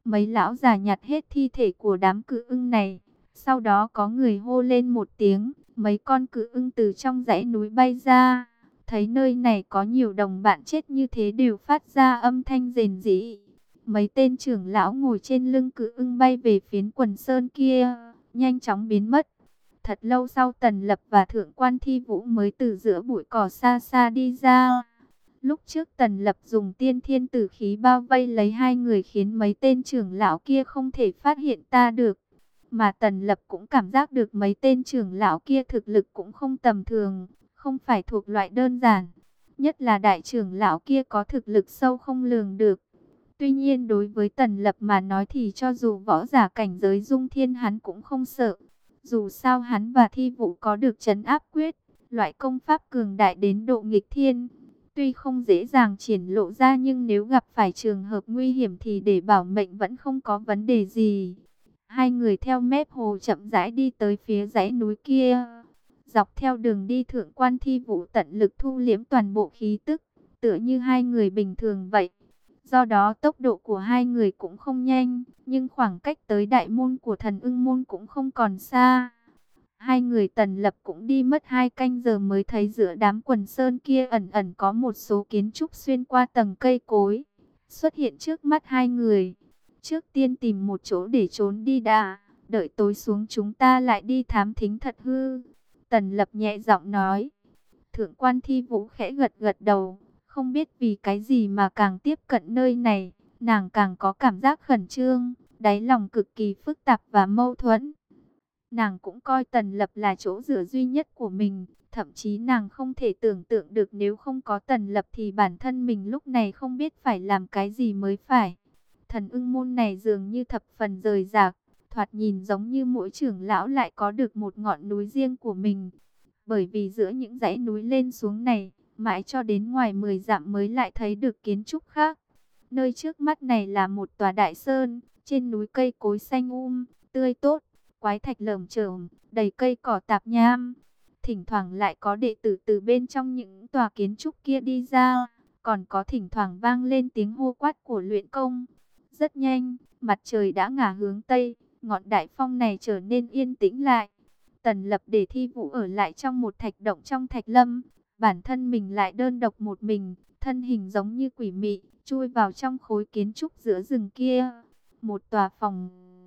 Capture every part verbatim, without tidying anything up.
Mấy lão già nhặt hết thi thể của đám cự ưng này. Sau đó có người hô lên một tiếng, mấy con cự ưng từ trong dãy núi bay ra. Thấy nơi này có nhiều đồng bạn chết như thế đều phát ra âm thanh rền rĩ. Mấy tên trưởng lão ngồi trên lưng cự ưng bay về phiến quần sơn kia, nhanh chóng biến mất. Thật lâu sau Tần Lập và Thượng quan Thi Vũ mới từ giữa bụi cỏ xa xa đi ra. Lúc trước Tần Lập dùng tiên thiên tử khí bao vây lấy hai người khiến mấy tên trưởng lão kia không thể phát hiện ta được. Mà Tần Lập cũng cảm giác được mấy tên trưởng lão kia thực lực cũng không tầm thường, không phải thuộc loại đơn giản. Nhất là đại trưởng lão kia có thực lực sâu không lường được. Tuy nhiên đối với Tần Lập mà nói thì cho dù võ giả cảnh giới dung thiên hắn cũng không sợ. Dù sao hắn và Thi Vũ có được trấn áp quyết, loại công pháp cường đại đến độ nghịch thiên. Tuy không dễ dàng triển lộ ra nhưng nếu gặp phải trường hợp nguy hiểm thì để bảo mệnh vẫn không có vấn đề gì. Hai người theo mép hồ chậm rãi đi tới phía dãy núi kia. Dọc theo đường đi Thượng quan Thi Vũ tận lực thu liễm toàn bộ khí tức, tựa như hai người bình thường vậy. Do đó tốc độ của hai người cũng không nhanh, nhưng khoảng cách tới đại môn của thần ưng môn cũng không còn xa. Hai người Tần Lập cũng đi mất hai canh giờ mới thấy giữa đám quần sơn kia ẩn ẩn có một số kiến trúc xuyên qua tầng cây cối, xuất hiện trước mắt hai người. Trước tiên tìm một chỗ để trốn đi đã, đợi tối xuống chúng ta lại đi thám thính thật hư. Tần Lập nhẹ giọng nói. Thượng quan Thi Vũ khẽ gật gật đầu. Không biết vì cái gì mà càng tiếp cận nơi này, nàng càng có cảm giác khẩn trương, đáy lòng cực kỳ phức tạp và mâu thuẫn. Nàng cũng coi Tần Lập là chỗ dựa duy nhất của mình, thậm chí nàng không thể tưởng tượng được nếu không có Tần Lập thì bản thân mình lúc này không biết phải làm cái gì mới phải. Thần ưng môn này dường như thập phần rời rạc, thoạt nhìn giống như mỗi trưởng lão lại có được một ngọn núi riêng của mình. Bởi vì giữa những dãy núi lên xuống này, mãi cho đến ngoài mười dặm mới lại thấy được kiến trúc khác. Nơi trước mắt này là một tòa đại sơn, trên núi cây cối xanh um, tươi tốt, quái thạch lởm chởm, đầy cây cỏ tạp nham. Thỉnh thoảng lại có đệ tử từ bên trong những tòa kiến trúc kia đi ra, còn có thỉnh thoảng vang lên tiếng hô quát của luyện công. Rất nhanh, mặt trời đã ngả hướng Tây, ngọn đại phong này trở nên yên tĩnh lại. Tần Lập để Thi Vũ ở lại trong một thạch động trong thạch lâm, bản thân mình lại đơn độc một mình, thân hình giống như quỷ mị, chui vào trong khối kiến trúc giữa rừng kia. Một tòa phòng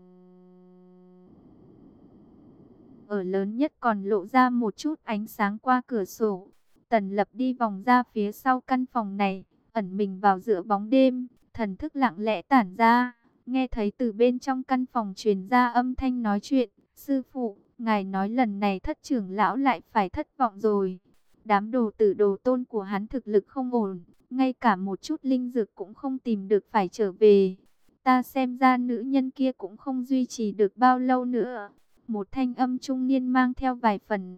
ở lớn nhất còn lộ ra một chút ánh sáng qua cửa sổ. Tần Lập đi vòng ra phía sau căn phòng này, ẩn mình vào giữa bóng đêm, thần thức lặng lẽ tản ra, nghe thấy từ bên trong căn phòng truyền ra âm thanh nói chuyện. Sư phụ, ngài nói lần này thất trưởng lão lại phải thất vọng rồi. Đám đồ tử đồ tôn của hắn thực lực không ổn, ngay cả một chút linh dược cũng không tìm được phải trở về. Ta xem ra nữ nhân kia cũng không duy trì được bao lâu nữa. Một thanh âm trung niên mang theo vài phần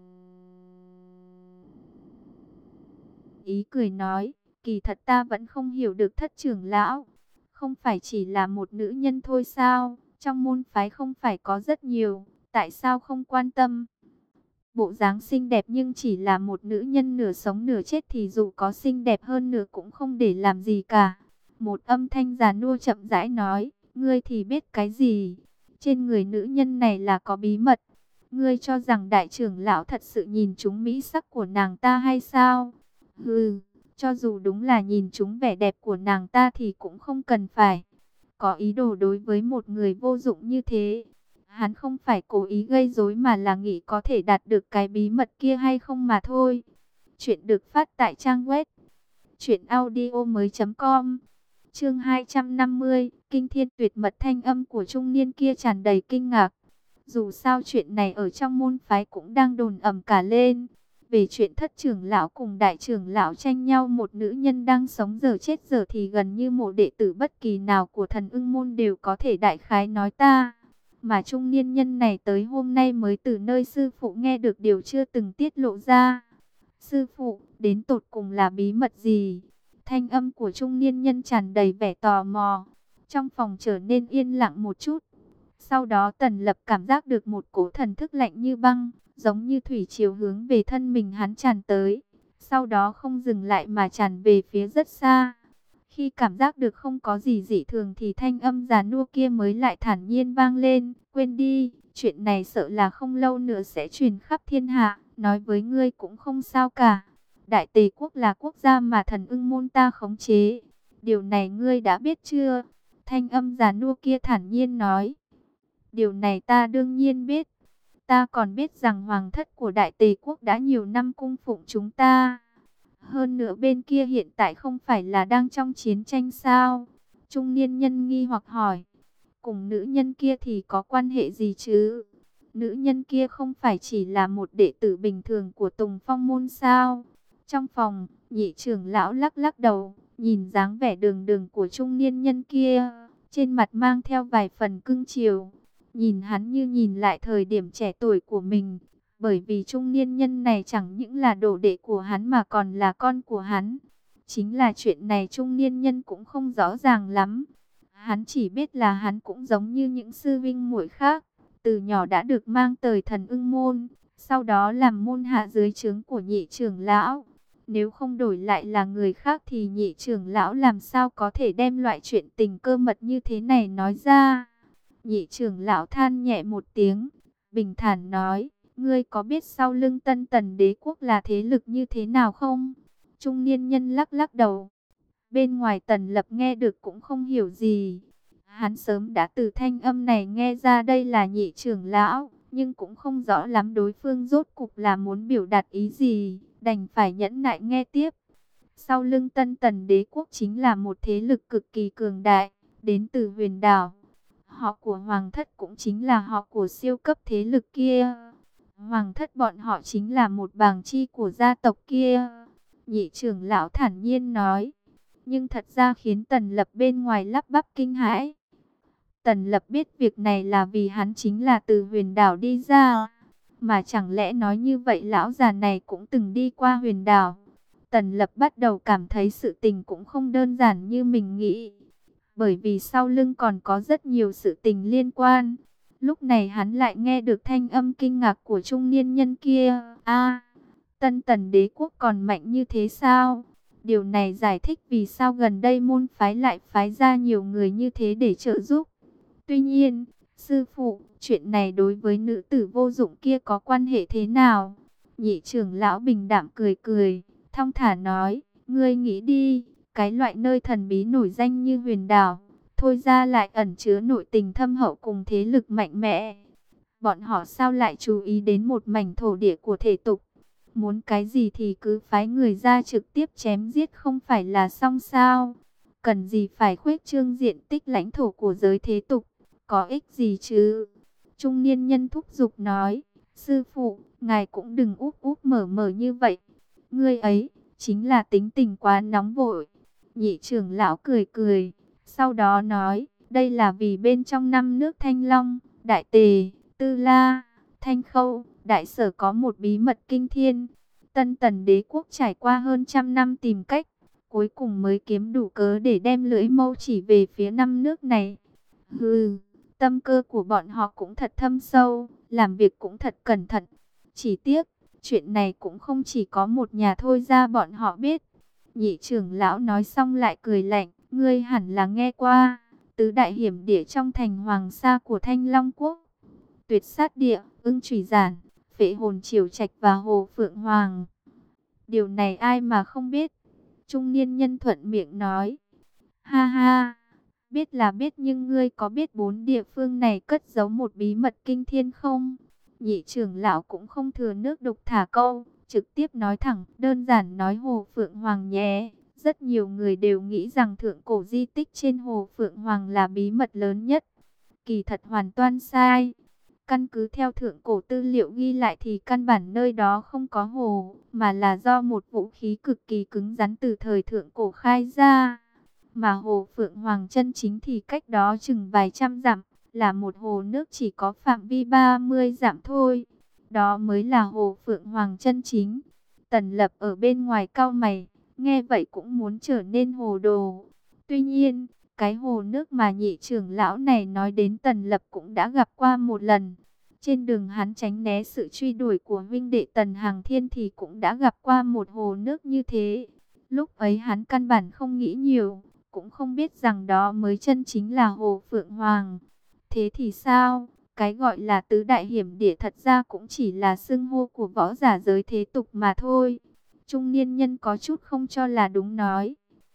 ý cười nói, kỳ thật ta vẫn không hiểu được thất trưởng lão. Không phải chỉ là một nữ nhân thôi sao? Trong môn phái không phải có rất nhiều, tại sao không quan tâm? Bộ dáng xinh đẹp nhưng chỉ là một nữ nhân nửa sống nửa chết thì dù có xinh đẹp hơn nữa cũng không để làm gì cả. Một âm thanh già nua chậm rãi nói, ngươi thì biết cái gì? Trên người nữ nhân này là có bí mật. Ngươi cho rằng đại trưởng lão thật sự nhìn trúng mỹ sắc của nàng ta hay sao? Hừ, cho dù đúng là nhìn trúng vẻ đẹp của nàng ta thì cũng không cần phải có ý đồ đối với một người vô dụng như thế. Hắn không phải cố ý gây rối mà là nghĩ có thể đạt được cái bí mật kia hay không mà thôi. Chuyện được phát tại trang web truyện audio mới chấm com. Chương hai trăm năm mươi, kinh thiên tuyệt mật. Thanh âm của trung niên kia tràn đầy kinh ngạc. Dù sao chuyện này ở trong môn phái cũng đang đồn ầm cả lên. Về chuyện thất trưởng lão cùng đại trưởng lão tranh nhau một nữ nhân đang sống giờ chết giờ thì gần như một đệ tử bất kỳ nào của thần ưng môn đều có thể đại khái nói ta. Mà trung niên nhân này tới hôm nay mới từ nơi sư phụ nghe được điều chưa từng tiết lộ ra. Sư phụ, đến tột cùng là bí mật gì? Thanh âm của trung niên nhân tràn đầy vẻ tò mò. Trong phòng trở nên yên lặng một chút. Sau đó Tần Lập cảm giác được một cỗ thần thức lạnh như băng, giống như thủy triều hướng về thân mình hắn tràn tới. Sau đó không dừng lại mà tràn về phía rất xa. Khi cảm giác được không có gì dị thường thì thanh âm già nua kia mới lại thản nhiên vang lên. Quên đi, chuyện này sợ là không lâu nữa sẽ truyền khắp thiên hạ. Nói với ngươi cũng không sao cả. Đại Tề quốc là quốc gia mà thần ưng môn ta khống chế. Điều này ngươi đã biết chưa? Thanh âm già nua kia thản nhiên nói. Điều này ta đương nhiên biết. Ta còn biết rằng hoàng thất của Đại Tề quốc đã nhiều năm cung phụng chúng ta. Hơn nữa bên kia hiện tại không phải là đang trong chiến tranh sao? Trung niên nhân nghi hoặc hỏi. Cùng nữ nhân kia thì có quan hệ gì chứ? Nữ nhân kia không phải chỉ là một đệ tử bình thường của Tùng Phong môn sao? Trong phòng, nhị trưởng lão lắc lắc đầu, nhìn dáng vẻ đường đường của trung niên nhân kia, trên mặt mang theo vài phần cưng chiều. Nhìn hắn như nhìn lại thời điểm trẻ tuổi của mình, bởi vì trung niên nhân này chẳng những là đồ đệ của hắn mà còn là con của hắn. Chính là chuyện này trung niên nhân cũng không rõ ràng lắm. Hắn chỉ biết là hắn cũng giống như những sư vinh muội khác, từ nhỏ đã được mang tới thần ưng môn, sau đó làm môn hạ dưới trướng của nhị trưởng lão. Nếu không đổi lại là người khác thì nhị trưởng lão làm sao có thể đem loại chuyện tình cơ mật như thế này nói ra. Nhị trưởng lão than nhẹ một tiếng, bình thản nói, ngươi có biết sau lưng Tân Tần đế quốc là thế lực như thế nào không? Trung niên nhân lắc lắc đầu. Bên ngoài Tần Lập nghe được cũng không hiểu gì. Hắn sớm đã từ thanh âm này nghe ra đây là nhị trưởng lão, nhưng cũng không rõ lắm đối phương rốt cục là muốn biểu đạt ý gì, đành phải nhẫn nại nghe tiếp. Sau lưng Tân Tần đế quốc chính là một thế lực cực kỳ cường đại, đến từ huyền đảo. Họ của Hoàng thất cũng chính là họ của siêu cấp thế lực kia. Hoàng thất bọn họ chính là một bàng chi của gia tộc kia. Nhị trưởng lão thản nhiên nói. Nhưng thật ra khiến Tần Lập bên ngoài lắp bắp kinh hãi. Tần Lập biết việc này là vì hắn chính là từ huyền đảo đi ra. Mà chẳng lẽ nói như vậy lão già này cũng từng đi qua huyền đảo. Tần Lập bắt đầu cảm thấy sự tình cũng không đơn giản như mình nghĩ. Bởi vì sau lưng còn có rất nhiều sự tình liên quan. Lúc này hắn lại nghe được thanh âm kinh ngạc của trung niên nhân kia. A, Tân Tần đế quốc còn mạnh như thế sao? Điều này giải thích vì sao gần đây môn phái lại phái ra nhiều người như thế để trợ giúp. Tuy nhiên, sư phụ, chuyện này đối với nữ tử vô dụng kia có quan hệ thế nào? Nhị trưởng lão bình đạm cười cười, thong thả nói, ngươi nghĩ đi, cái loại nơi thần bí nổi danh như huyền đảo, thôi ra lại ẩn chứa nội tình thâm hậu cùng thế lực mạnh mẽ. Bọn họ sao lại chú ý đến một mảnh thổ địa của thể tục? Muốn cái gì thì cứ phái người ra trực tiếp chém giết không phải là xong sao? Cần gì phải khuếch trương diện tích lãnh thổ của giới thế tục? Có ích gì chứ? Trung niên nhân thúc giục nói, sư phụ, ngài cũng đừng úp úp mở mở như vậy. Ngươi ấy, chính là tính tình quá nóng vội. Nhị trưởng lão cười cười, sau đó nói, đây là vì bên trong năm nước Thanh Long, Đại Tề, Tư La, Thanh Khâu, Đại Sở có một bí mật kinh thiên. Tân Tần đế quốc trải qua hơn trăm năm tìm cách, cuối cùng mới kiếm đủ cớ để đem lưỡi mâu chỉ về phía năm nước này. Hừ, tâm cơ của bọn họ cũng thật thâm sâu, làm việc cũng thật cẩn thận. Chỉ tiếc, chuyện này cũng không chỉ có một nhà thôi ra bọn họ biết. Nhị trưởng lão nói xong lại cười lạnh, ngươi hẳn là nghe qua, tứ đại hiểm địa trong thành Hoàng Sa của Thanh Long Quốc. Tuyệt sát địa, ưng chủy giản, phệ hồn triều trạch và hồ phượng hoàng. Điều này ai mà không biết. Trung niên nhân thuận miệng nói. Ha ha, biết là biết nhưng ngươi có biết bốn địa phương này cất giấu một bí mật kinh thiên không? Nhị trưởng lão cũng không thừa nước đục thả câu, trực tiếp nói thẳng, đơn giản nói hồ phượng hoàng nhé. Rất nhiều người đều nghĩ rằng thượng cổ di tích trên hồ phượng hoàng là bí mật lớn nhất. Kỳ thật hoàn toàn sai. Căn cứ theo thượng cổ tư liệu ghi lại thì căn bản nơi đó không có hồ, mà là do một vũ khí cực kỳ cứng rắn từ thời thượng cổ khai ra. Mà hồ Phượng Hoàng chân chính thì cách đó chừng vài trăm dặm, là một hồ nước chỉ có phạm vi ba mươi dặm thôi. Đó mới là hồ Phượng Hoàng chân chính. Tần Lập ở bên ngoài cau mày, nghe vậy cũng muốn trở nên hồ đồ. Tuy nhiên, cái hồ nước mà nhị trưởng lão này nói đến Tần Lập cũng đã gặp qua một lần. Trên đường hắn tránh né sự truy đuổi của huynh đệ Tần Hàng Thiên thì cũng đã gặp qua một hồ nước như thế. Lúc ấy hắn căn bản không nghĩ nhiều, cũng không biết rằng đó mới chân chính là Hồ Phượng Hoàng. Thế thì sao? Cái gọi là tứ đại hiểm địa thật ra cũng chỉ là xưng hô của võ giả giới thế tục mà thôi. Trung niên nhân có chút không cho là đúng nói.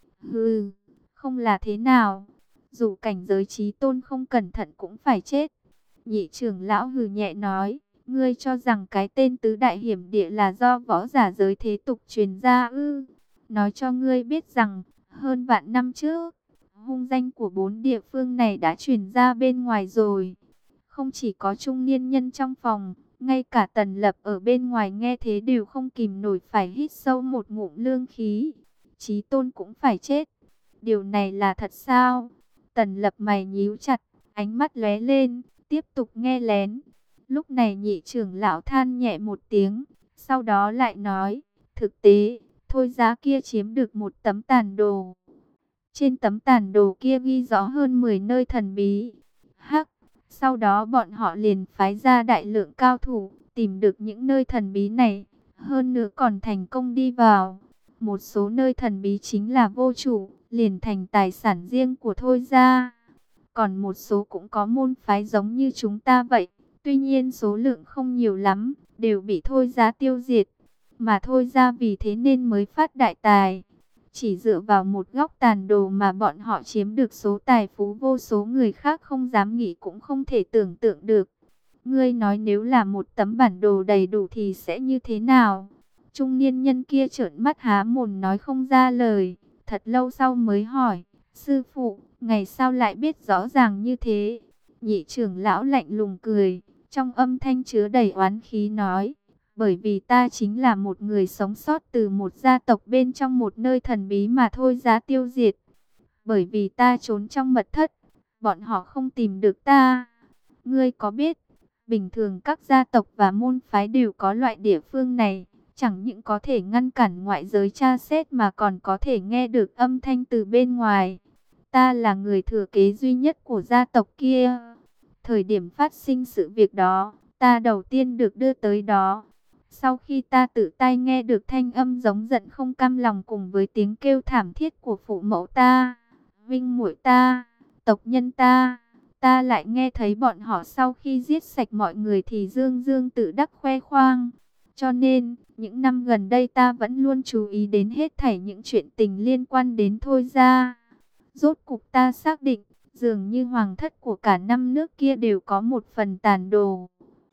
Hừ, không là thế nào? Dù cảnh giới chí tôn không cẩn thận cũng phải chết. Nhị trưởng lão hừ nhẹ nói. Ngươi cho rằng cái tên tứ đại hiểm địa là do võ giả giới thế tục truyền ra ư? Nói cho ngươi biết rằng, hơn vạn năm trước, hung danh của bốn địa phương này đã truyền ra bên ngoài rồi. Không chỉ có trung niên nhân trong phòng, ngay cả Tần Lập ở bên ngoài nghe thế đều không kìm nổi phải hít sâu một ngụm lương khí. Chí tôn cũng phải chết. Điều này là thật sao? Tần Lập mày nhíu chặt, ánh mắt lóe lên, tiếp tục nghe lén. Lúc này nhị trưởng lão than nhẹ một tiếng, sau đó lại nói, thực tế, Thôi Giá kia chiếm được một tấm tàn đồ. Trên tấm tàn đồ kia ghi rõ hơn mười nơi thần bí. Hắc, sau đó bọn họ liền phái ra đại lượng cao thủ, tìm được những nơi thần bí này, hơn nữa còn thành công đi vào. Một số nơi thần bí chính là vô chủ, liền thành tài sản riêng của Thôi Gia. Còn một số cũng có môn phái giống như chúng ta vậy. Tuy nhiên số lượng không nhiều lắm, đều bị Thôi Giá tiêu diệt. Mà Thôi Gia vì thế nên mới phát đại tài. Chỉ dựa vào một góc tàn đồ mà bọn họ chiếm được số tài phú vô số người khác không dám nghĩ cũng không thể tưởng tượng được. Ngươi nói nếu là một tấm bản đồ đầy đủ thì sẽ như thế nào? Trung niên nhân kia trợn mắt há mồm nói không ra lời. Thật lâu sau mới hỏi, sư phụ, ngày sao lại biết rõ ràng như thế? Nhị trưởng lão lạnh lùng cười, trong âm thanh chứa đầy oán khí nói, bởi vì ta chính là một người sống sót từ một gia tộc bên trong một nơi thần bí mà Thôi Giá tiêu diệt. Bởi vì ta trốn trong mật thất, bọn họ không tìm được ta. Ngươi có biết, bình thường các gia tộc và môn phái đều có loại địa phương này, chẳng những có thể ngăn cản ngoại giới tra xét mà còn có thể nghe được âm thanh từ bên ngoài. Ta là người thừa kế duy nhất của gia tộc kia. Thời điểm phát sinh sự việc đó, ta đầu tiên được đưa tới đó. Sau khi ta tự tay nghe được thanh âm giống giận không cam lòng cùng với tiếng kêu thảm thiết của phụ mẫu ta, vinh muội ta, tộc nhân ta, ta lại nghe thấy bọn họ sau khi giết sạch mọi người thì dương dương tự đắc khoe khoang. Cho nên, những năm gần đây ta vẫn luôn chú ý đến hết thảy những chuyện tình liên quan đến Thôi Gia. Rốt cục ta xác định, dường như hoàng thất của cả năm nước kia đều có một phần tàn đồ.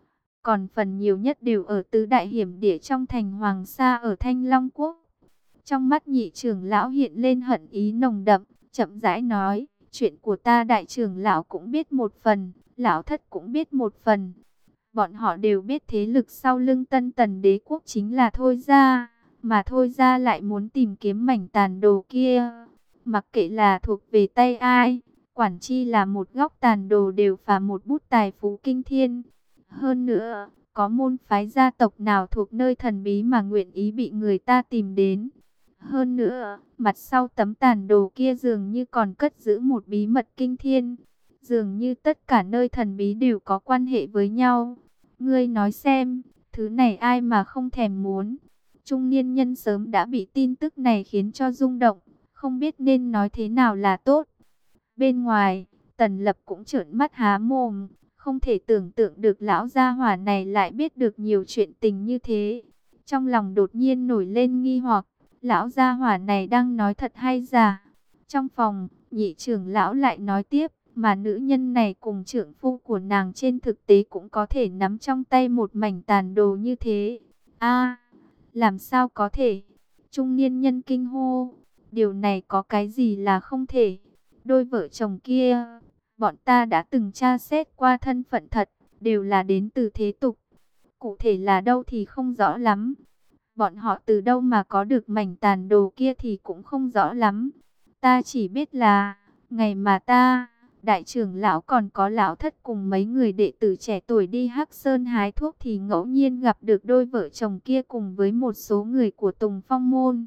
Còn phần nhiều nhất đều ở tứ đại hiểm địa trong thành Hoàng Sa ở Thanh Long Quốc. Trong mắt nhị trưởng lão hiện lên hận ý nồng đậm, chậm rãi nói, chuyện của ta đại trưởng lão cũng biết một phần, lão thất cũng biết một phần. Bọn họ đều biết thế lực sau lưng Tân Tần đế quốc chính là Thôi Gia, mà Thôi Gia lại muốn tìm kiếm mảnh tàn đồ kia. Mặc kệ là thuộc về tay ai, quản chi là một góc tàn đồ đều phá một bút tài phú kinh thiên. Hơn nữa, có môn phái gia tộc nào thuộc nơi thần bí mà nguyện ý bị người ta tìm đến. Hơn nữa, mặt sau tấm tàn đồ kia dường như còn cất giữ một bí mật kinh thiên. Dường như tất cả nơi thần bí đều có quan hệ với nhau. Ngươi nói xem, thứ này ai mà không thèm muốn. Trung niên nhân sớm đã bị tin tức này khiến cho rung động, không biết nên nói thế nào là tốt. Bên ngoài, Tần Lập cũng trợn mắt há mồm, không thể tưởng tượng được lão gia hỏa này lại biết được nhiều chuyện tình như thế. Trong lòng đột nhiên nổi lên nghi hoặc, lão gia hỏa này đang nói thật hay giả? Trong phòng, nhị trưởng lão lại nói tiếp, mà nữ nhân này cùng trưởng phu của nàng trên thực tế cũng có thể nắm trong tay một mảnh tàn đồ như thế. A, làm sao có thể? Trung niên nhân kinh hô, điều này có cái gì là không thể? Đôi vợ chồng kia, bọn ta đã từng tra xét qua thân phận thật, đều là đến từ thế tục. Cụ thể là đâu thì không rõ lắm. Bọn họ từ đâu mà có được mảnh tàn đồ kia thì cũng không rõ lắm. Ta chỉ biết là, ngày mà ta, đại trưởng lão còn có lão thất cùng mấy người đệ tử trẻ tuổi đi Hắc Sơn hái thuốc thì ngẫu nhiên gặp được đôi vợ chồng kia cùng với một số người của Tùng Phong Môn.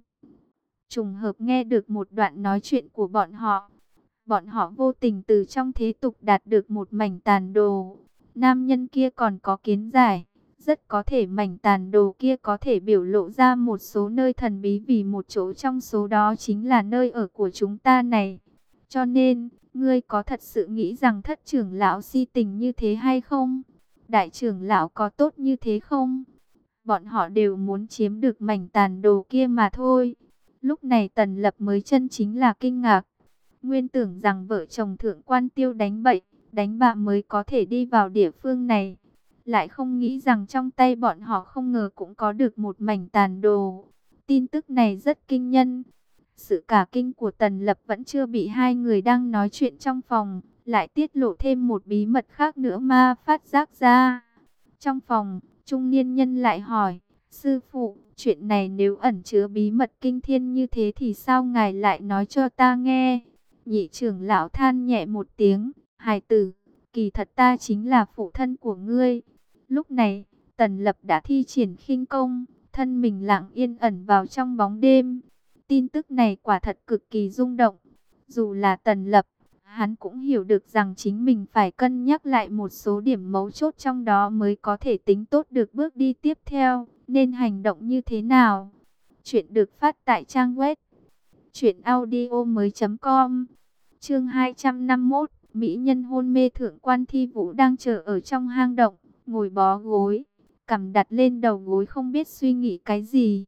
Trùng hợp nghe được một đoạn nói chuyện của bọn họ. Bọn họ vô tình từ trong thế tục đạt được một mảnh tàn đồ. Nam nhân kia còn có kiến giải. Rất có thể mảnh tàn đồ kia có thể biểu lộ ra một số nơi thần bí, vì một chỗ trong số đó chính là nơi ở của chúng ta này. Cho nên, ngươi có thật sự nghĩ rằng thất trưởng lão si tình như thế hay không? Đại trưởng lão có tốt như thế không? Bọn họ đều muốn chiếm được mảnh tàn đồ kia mà thôi. Lúc này Tần Lập mới chân chính là kinh ngạc. Nguyên tưởng rằng vợ chồng thượng quan Tiêu đánh bậy, đánh bạ mới có thể đi vào địa phương này. Lại không nghĩ rằng trong tay bọn họ không ngờ cũng có được một mảnh tàn đồ. Tin tức này rất kinh nhân. Sự cả kinh của Tần Lập vẫn chưa bị hai người đang nói chuyện trong phòng, lại tiết lộ thêm một bí mật khác nữa mà phát giác ra. Trong phòng, trung niên nhân lại hỏi, sư phụ, chuyện này nếu ẩn chứa bí mật kinh thiên như thế thì sao ngài lại nói cho ta nghe? Nhị trưởng lão than nhẹ một tiếng, hài tử, kỳ thật ta chính là phụ thân của ngươi. Lúc này, Tần Lập đã thi triển khinh công, thân mình lặng yên ẩn vào trong bóng đêm. Tin tức này quả thật cực kỳ rung động. Dù là Tần Lập, hắn cũng hiểu được rằng chính mình phải cân nhắc lại một số điểm mấu chốt trong đó mới có thể tính tốt được bước đi tiếp theo, nên hành động như thế nào. Chuyện được phát tại trang web truyệnaudiomoi.com. Chương hai trăm năm mươi mốt, mỹ nhân hôn mê. Thượng quan Thi Vũ đang chờ ở trong hang động, ngồi bó gối, cằm đặt lên đầu gối không biết suy nghĩ cái gì.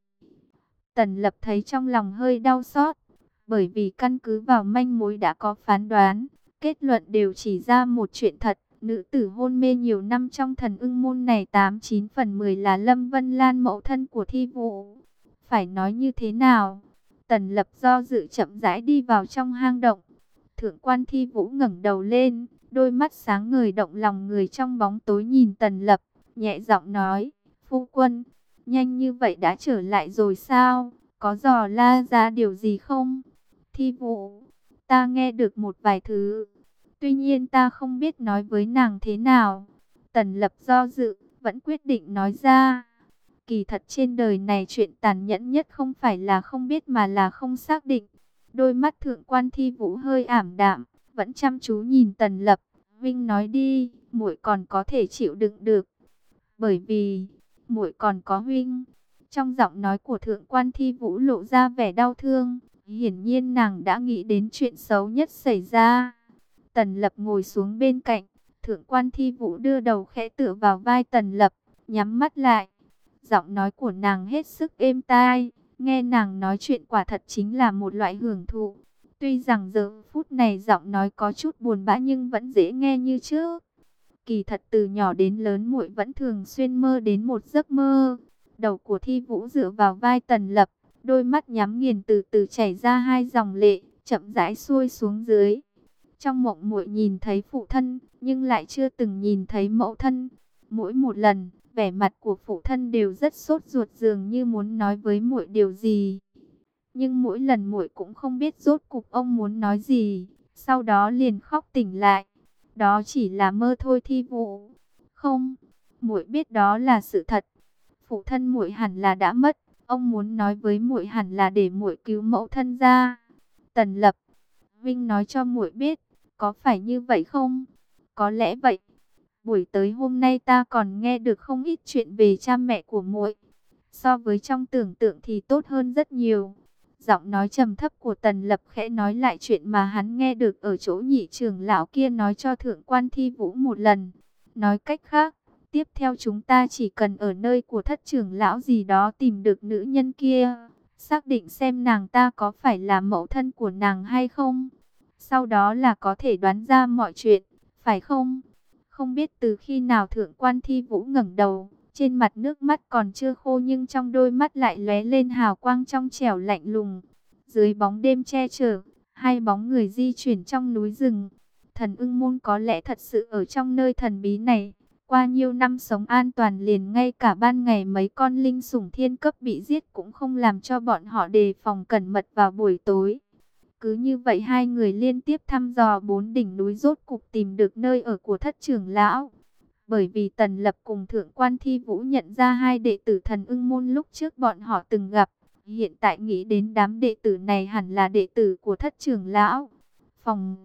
Tần Lập thấy trong lòng hơi đau xót, bởi vì căn cứ vào manh mối đã có phán đoán, kết luận đều chỉ ra một chuyện thật, nữ tử hôn mê nhiều năm trong thần ưng môn này tám chín phần mười là Lâm Vân Lan, mẫu thân của Thi Vũ. Phải nói như thế nào? Tần Lập do dự chậm rãi đi vào trong hang động. Thượng quan Thi Vũ ngẩng đầu lên, đôi mắt sáng ngời động lòng người trong bóng tối nhìn Tần Lập, nhẹ giọng nói, phu quân, nhanh như vậy đã trở lại rồi sao? Có dò la ra điều gì không? Thi Vũ, ta nghe được một vài thứ. Tuy nhiên ta không biết nói với nàng thế nào. Tần Lập do dự, vẫn quyết định nói ra. Kỳ thật trên đời này chuyện tàn nhẫn nhất không phải là không biết mà là không xác định. Đôi mắt thượng quan Thi Vũ hơi ảm đạm, vẫn chăm chú nhìn Tần Lập. Vinh nói đi, muội còn có thể chịu đựng được. Bởi vì, muội còn có huynh. Trong giọng nói của thượng quan Thi Vũ lộ ra vẻ đau thương. Hiển nhiên nàng đã nghĩ đến chuyện xấu nhất xảy ra. Tần Lập ngồi xuống bên cạnh. Thượng quan Thi Vũ đưa đầu khẽ tựa vào vai Tần Lập, nhắm mắt lại. Giọng nói của nàng hết sức êm tai. Nghe nàng nói chuyện quả thật chính là một loại hưởng thụ. Tuy rằng giờ phút này giọng nói có chút buồn bã nhưng vẫn dễ nghe như trước. Kỳ thật từ nhỏ đến lớn muội vẫn thường xuyên mơ đến một giấc mơ. Đầu của Thi Vũ dựa vào vai Tần Lập, đôi mắt nhắm nghiền từ từ chảy ra hai dòng lệ, chậm rãi xuôi xuống dưới. Trong mộng muội nhìn thấy phụ thân, nhưng lại chưa từng nhìn thấy mẫu thân. Mỗi một lần, vẻ mặt của phụ thân đều rất sốt ruột, dường như muốn nói với muội điều gì. Nhưng mỗi lần muội cũng không biết rốt cục ông muốn nói gì, sau đó liền khóc tỉnh lại. Đó chỉ là mơ thôi Thi Vũ. Không, muội biết đó là sự thật. Phụ thân muội hẳn là đã mất, ông muốn nói với muội hẳn là để muội cứu mẫu thân ra. Tần Lập, Vinh nói cho muội biết, có phải như vậy không? Có lẽ vậy. Buổi tới hôm nay ta còn nghe được không ít chuyện về cha mẹ của muội. So với trong tưởng tượng thì tốt hơn rất nhiều. Giọng nói trầm thấp của Tần Lập khẽ nói lại chuyện mà hắn nghe được ở chỗ nhị trưởng lão kia nói cho thượng quan Thi Vũ một lần. Nói cách khác, tiếp theo chúng ta chỉ cần ở nơi của thất trưởng lão gì đó tìm được nữ nhân kia, xác định xem nàng ta có phải là mẫu thân của nàng hay không. Sau đó là có thể đoán ra mọi chuyện, phải không? Không biết từ khi nào thượng quan Thi Vũ ngẩng đầu, trên mặt nước mắt còn chưa khô nhưng trong đôi mắt lại lóe lên hào quang trong trẻo lạnh lùng. Dưới bóng đêm che chở, hai bóng người di chuyển trong núi rừng. Thần ưng môn có lẽ thật sự ở trong nơi thần bí này. Qua nhiều năm sống an toàn, liền ngay cả ban ngày mấy con linh sủng thiên cấp bị giết cũng không làm cho bọn họ đề phòng cẩn mật vào buổi tối. Cứ như vậy hai người liên tiếp thăm dò bốn đỉnh núi, rốt cục tìm được nơi ở của thất trưởng lão. Bởi vì Tần Lập cùng thượng quan Thi Vũ nhận ra hai đệ tử thần ưng môn lúc trước bọn họ từng gặp. Hiện tại nghĩ đến đám đệ tử này hẳn là đệ tử của thất trưởng lão. Phòng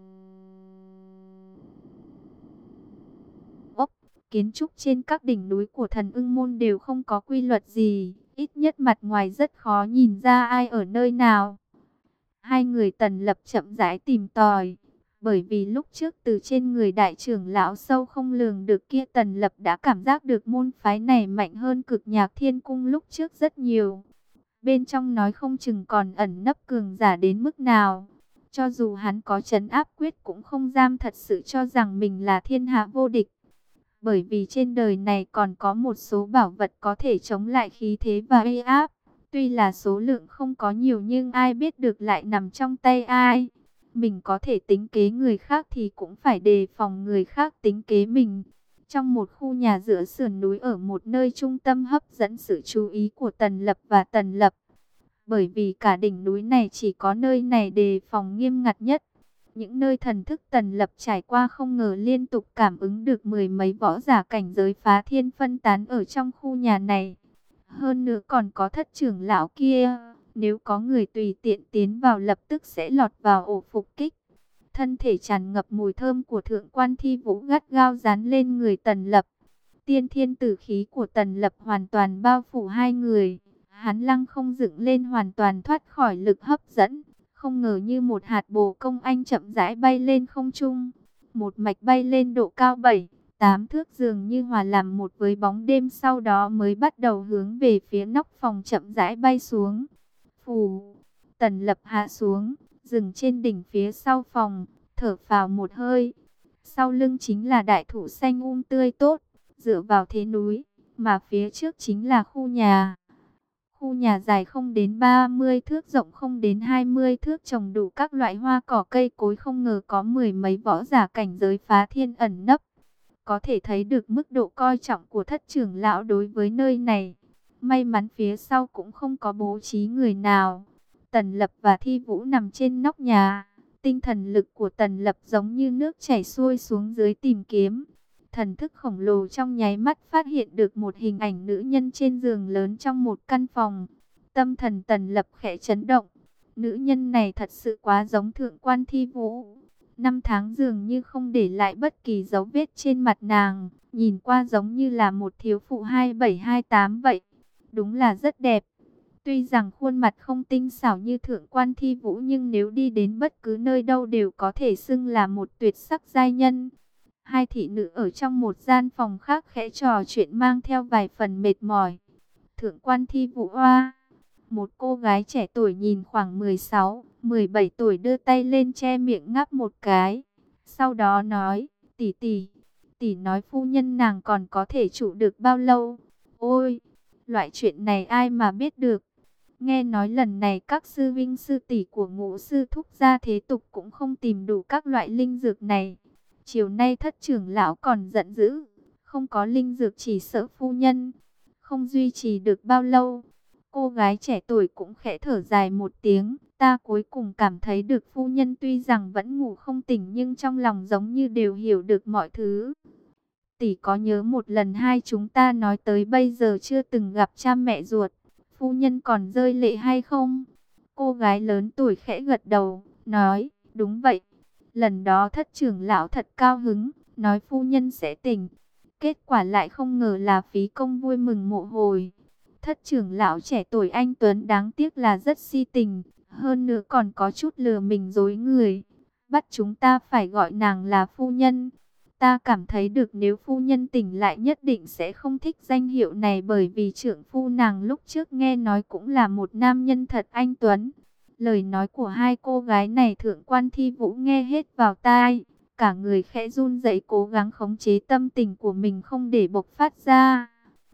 ốc, kiến trúc trên các đỉnh núi của thần ưng môn đều không có quy luật gì. Ít nhất mặt ngoài rất khó nhìn ra ai ở nơi nào. Hai người Tần Lập chậm rãi tìm tòi. Bởi vì lúc trước từ trên người đại trưởng lão sâu không lường được kia, Tần Lập đã cảm giác được môn phái này mạnh hơn Cực Nhạc Thiên Cung lúc trước rất nhiều. Bên trong nói không chừng còn ẩn nấp cường giả đến mức nào. Cho dù hắn có trấn áp quyết cũng không dám thật sự cho rằng mình là thiên hạ vô địch. Bởi vì trên đời này còn có một số bảo vật có thể chống lại khí thế và uy áp. Tuy là số lượng không có nhiều nhưng ai biết được lại nằm trong tay ai. Mình có thể tính kế người khác thì cũng phải đề phòng người khác tính kế mình. Trong một khu nhà giữa sườn núi ở một nơi trung tâm hấp dẫn sự chú ý của Tần Lập và Tần Lập. Bởi vì cả đỉnh núi này chỉ có nơi này đề phòng nghiêm ngặt nhất. Những nơi thần thức Tần Lập trải qua không ngờ liên tục cảm ứng được mười mấy võ giả cảnh giới phá thiên phân tán ở trong khu nhà này. Hơn nữa còn có thất trưởng lão kia. Nếu có người tùy tiện tiến vào lập tức sẽ lọt vào ổ phục kích. Thân thể tràn ngập mùi thơm của thượng quan Thi Vũ gắt gao dán lên người Tần Lập. Tiên thiên tử khí của Tần Lập hoàn toàn bao phủ hai người. Hắn lăng không dựng lên hoàn toàn thoát khỏi lực hấp dẫn. Không ngờ như một hạt bồ công anh chậm rãi bay lên không trung. Một mạch bay lên độ cao bảy, tám thước dường như hòa làm một với bóng đêm, sau đó mới bắt đầu hướng về phía nóc phòng chậm rãi bay xuống. Phù, Tần Lập hạ xuống, dừng trên đỉnh phía sau phòng, thở phào một hơi. Sau lưng chính là đại thụ xanh um tươi tốt, dựa vào thế núi, mà phía trước chính là khu nhà. Khu nhà dài không đến ba mươi thước, rộng không đến hai mươi thước, trồng đủ các loại hoa cỏ cây cối, không ngờ có mười mấy võ giả cảnh giới phá thiên ẩn nấp. Có thể thấy được mức độ coi trọng của thất trưởng lão đối với nơi này. May mắn phía sau cũng không có bố trí người nào. Tần Lập và Thi Vũ nằm trên nóc nhà. Tinh thần lực của Tần Lập giống như nước chảy xuôi xuống dưới tìm kiếm. Thần thức khổng lồ trong nháy mắt phát hiện được một hình ảnh nữ nhân trên giường lớn trong một căn phòng. Tâm thần Tần Lập khẽ chấn động. Nữ nhân này thật sự quá giống thượng quan Thi Vũ. Năm tháng dường như không để lại bất kỳ dấu vết trên mặt nàng. Nhìn qua giống như là một thiếu phụ hai bảy hai tám vậy. Đúng là rất đẹp. Tuy rằng khuôn mặt không tinh xảo như thượng quan Thi Vũ, nhưng nếu đi đến bất cứ nơi đâu đều có thể xưng là một tuyệt sắc giai nhân. Hai thị nữ ở trong một gian phòng khác khẽ trò chuyện mang theo vài phần mệt mỏi. Thượng quan Thi Vũ oa, một cô gái trẻ tuổi nhìn khoảng mười sáu, mười bảy tuổi đưa tay lên che miệng ngáp một cái. Sau đó nói, tỷ tỷ, tỷ nói phu nhân nàng còn có thể trụ được bao lâu? Ôi, loại chuyện này ai mà biết được. Nghe nói lần này các sư vinh sư tỷ của Ngũ sư thúc gia thế tục cũng không tìm đủ các loại linh dược này. Chiều nay thất trưởng lão còn giận dữ, không có linh dược chỉ sợ phu nhân không duy trì được bao lâu. Cô gái trẻ tuổi cũng khẽ thở dài một tiếng, ta cuối cùng cảm thấy được phu nhân tuy rằng vẫn ngủ không tỉnh nhưng trong lòng giống như đều hiểu được mọi thứ. Tỷ có nhớ một lần hai chúng ta nói tới bây giờ chưa từng gặp cha mẹ ruột, phu nhân còn rơi lệ hay không? Cô gái lớn tuổi khẽ gật đầu, nói, đúng vậy. Lần đó thất trưởng lão thật cao hứng, nói phu nhân sẽ tỉnh. Kết quả lại không ngờ là phí công vui mừng một hồi. Thất trưởng lão trẻ tuổi anh tuấn đáng tiếc là rất si tình, hơn nữa còn có chút lừa mình dối người. Bắt chúng ta phải gọi nàng là phu nhân. Ta cảm thấy được nếu phu nhân tỉnh lại nhất định sẽ không thích danh hiệu này, bởi vì trưởng phu nàng lúc trước nghe nói cũng là một nam nhân thật anh tuấn. Lời nói của hai cô gái này thượng quan Thi Vũ nghe hết vào tai, cả người khẽ run rẩy cố gắng khống chế tâm tình của mình không để bộc phát ra.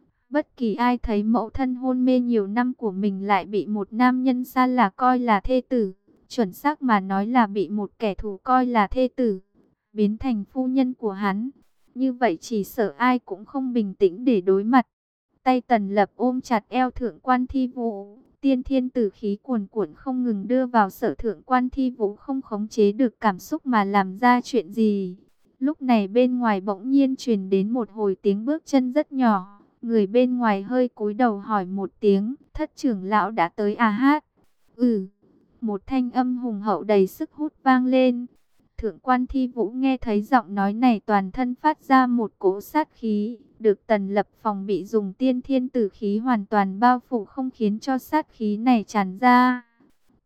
Bất kỳ ai thấy mẫu thân hôn mê nhiều năm của mình lại bị một nam nhân xa lạ coi là thê tử, chuẩn xác mà nói là bị một kẻ thù coi là thê tử, biến thành phu nhân của hắn. Như vậy chỉ sợ ai cũng không bình tĩnh để đối mặt. Tay Tần Lập ôm chặt eo thượng quan Thi Vũ. Tiên thiên tử khí cuồn cuộn không ngừng đưa vào sở thượng quan Thi Vũ không khống chế được cảm xúc mà làm ra chuyện gì. Lúc này bên ngoài bỗng nhiên truyền đến một hồi tiếng bước chân rất nhỏ. Người bên ngoài hơi cúi đầu hỏi một tiếng, thất trưởng lão đã tới à hát? Ừ, một thanh âm hùng hậu đầy sức hút vang lên. Thượng quan Thi Vũ nghe thấy giọng nói này toàn thân phát ra một cỗ sát khí, được Tần Lập phòng bị dùng tiên thiên tử khí hoàn toàn bao phủ không khiến cho sát khí này tràn ra.